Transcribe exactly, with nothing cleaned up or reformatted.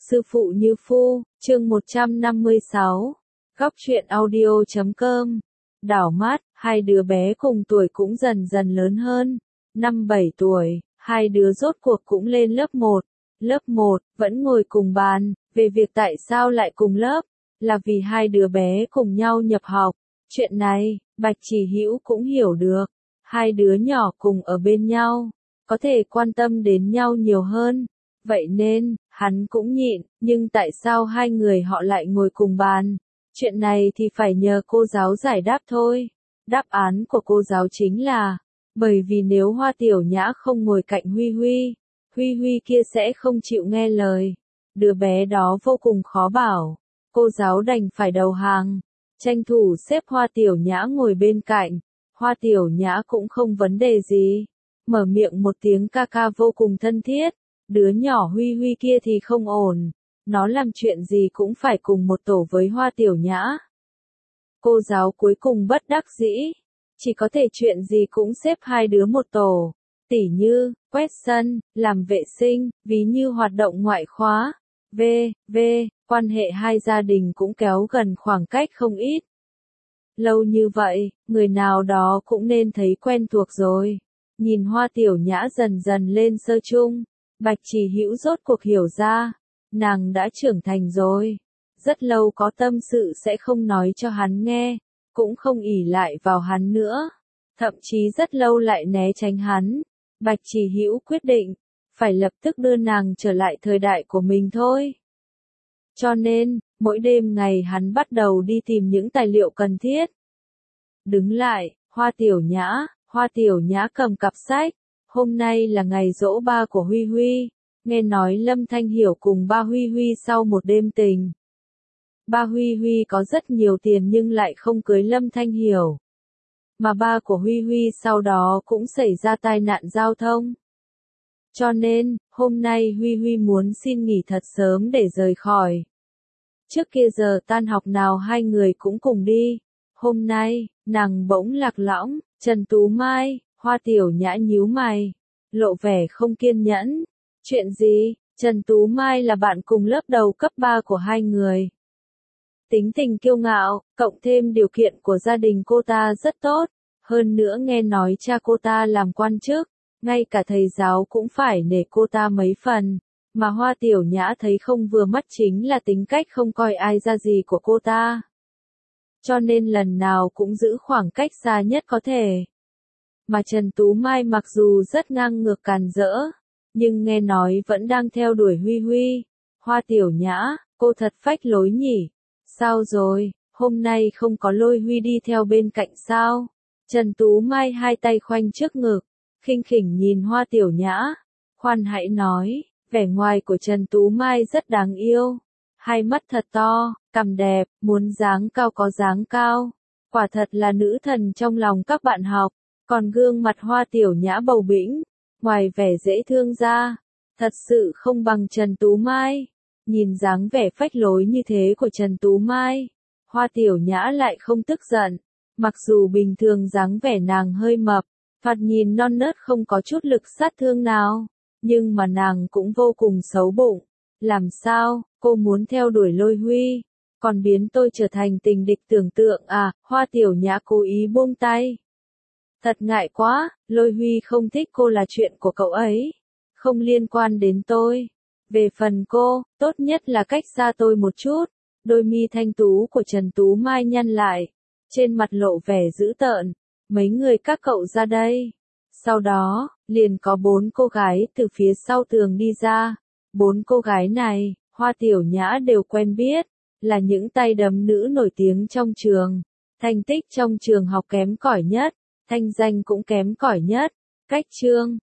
Sư phụ như phu, chương một trăm năm mươi sáu. Góc truyện audio chấm com. Đảo mắt, hai đứa bé cùng tuổi cũng dần dần lớn hơn. Năm bảy tuổi, hai đứa rốt cuộc cũng lên lớp một. Lớp một, vẫn ngồi cùng bàn, về việc tại sao lại cùng lớp, là vì hai đứa bé cùng nhau nhập học. Chuyện này, Bạch Chỉ Hữu cũng hiểu được. Hai đứa nhỏ cùng ở bên nhau, có thể quan tâm đến nhau nhiều hơn. Vậy nên, hắn cũng nhịn, nhưng tại sao hai người họ lại ngồi cùng bàn? Chuyện này thì phải nhờ cô giáo giải đáp thôi. Đáp án của cô giáo chính là, bởi vì nếu Hoa Tiểu Nhã không ngồi cạnh Huy Huy, Huy Huy kia sẽ không chịu nghe lời. Đứa bé đó vô cùng khó bảo. Cô giáo đành phải đầu hàng, tranh thủ xếp Hoa Tiểu Nhã ngồi bên cạnh. Hoa Tiểu Nhã cũng không vấn đề gì, mở miệng một tiếng ca ca vô cùng thân thiết. Đứa nhỏ Huy Huy kia thì không ổn, nó làm chuyện gì cũng phải cùng một tổ với Hoa Tiểu Nhã. Cô giáo cuối cùng bất đắc dĩ, chỉ có thể chuyện gì cũng xếp hai đứa một tổ, tỉ như, quét sân, làm vệ sinh, ví như hoạt động ngoại khóa, v, v, quan hệ hai gia đình cũng kéo gần khoảng cách không ít. Lâu như vậy, người nào đó cũng nên thấy quen thuộc rồi. Nhìn Hoa Tiểu Nhã dần dần lên sơ chung, Bạch Chỉ Hữu rốt cuộc hiểu ra, nàng đã trưởng thành rồi. Rất lâu có tâm sự sẽ không nói cho hắn nghe, cũng không ỷ lại vào hắn nữa. Thậm chí rất lâu lại né tránh hắn. Bạch Chỉ Hữu quyết định, phải lập tức đưa nàng trở lại thời đại của mình thôi. Cho nên, mỗi đêm ngày hắn bắt đầu đi tìm những tài liệu cần thiết. Đứng lại, Hoa Tiểu Nhã, Hoa Tiểu Nhã cầm cặp sách. Hôm nay là ngày giỗ ba của Huy Huy. Nghe nói Lâm Thanh Hiểu cùng ba Huy Huy sau một đêm tình. Ba Huy Huy có rất nhiều tiền nhưng lại không cưới Lâm Thanh Hiểu. Mà ba của Huy Huy sau đó cũng xảy ra tai nạn giao thông. Cho nên, hôm nay Huy Huy muốn xin nghỉ thật sớm để rời khỏi. Trước kia giờ tan học nào hai người cũng cùng đi. Hôm nay, nàng bỗng lạc lõng, Trần Tú Mai, Hoa Tiểu Nhã nhíu mày, lộ vẻ không kiên nhẫn. Chuyện gì? Trần Tú Mai là bạn cùng lớp đầu cấp ba của hai người. Tính tình kiêu ngạo, cộng thêm điều kiện của gia đình cô ta rất tốt. Hơn nữa nghe nói cha cô ta làm quan chức, ngay cả thầy giáo cũng phải nể cô ta mấy phần. Mà Hoa Tiểu Nhã thấy không vừa mắt chính là tính cách không coi ai ra gì của cô ta. Cho nên lần nào cũng giữ khoảng cách xa nhất có thể. Mà Trần Tú Mai mặc dù rất ngang ngược càn rỡ, nhưng nghe nói vẫn đang theo đuổi Huy Huy. Hoa Tiểu Nhã, cô thật phách lối nhỉ. Sao rồi, hôm nay không có lôi Huy đi theo bên cạnh sao? Trần Tú Mai hai tay khoanh trước ngực, khinh khỉnh nhìn Hoa Tiểu Nhã. Khoan hãy nói, vẻ ngoài của Trần Tú Mai rất đáng yêu. Hai mắt thật to, cằm đẹp, muốn dáng cao có dáng cao. Quả thật là nữ thần trong lòng các bạn học. Còn gương mặt Hoa Tiểu Nhã bầu bĩnh, ngoài vẻ dễ thương ra, thật sự không bằng Trần Tú Mai. Nhìn dáng vẻ phách lối như thế của Trần Tú Mai, Hoa Tiểu Nhã lại không tức giận. Mặc dù bình thường dáng vẻ nàng hơi mập, thoạt nhìn non nớt không có chút lực sát thương nào, nhưng mà nàng cũng vô cùng xấu bụng. Làm sao, cô muốn theo đuổi Lôi Huy, còn biến tôi trở thành tình địch tưởng tượng à? Hoa Tiểu Nhã cố ý buông tay. Thật ngại quá, Lôi Huy không thích cô là chuyện của cậu ấy, không liên quan đến tôi. Về phần cô, tốt nhất là cách xa tôi một chút. Đôi mi thanh tú của Trần Tú Mai nhăn lại, trên mặt lộ vẻ dữ tợn. Mấy người các cậu ra đây. Sau đó, liền có bốn cô gái từ phía sau tường đi ra. Bốn cô gái này, Hoa Tiểu Nhã đều quen biết, là những tay đấm nữ nổi tiếng trong trường. Thành tích trong trường học kém cỏi nhất, thanh danh cũng kém cỏi nhất. Cách Trương,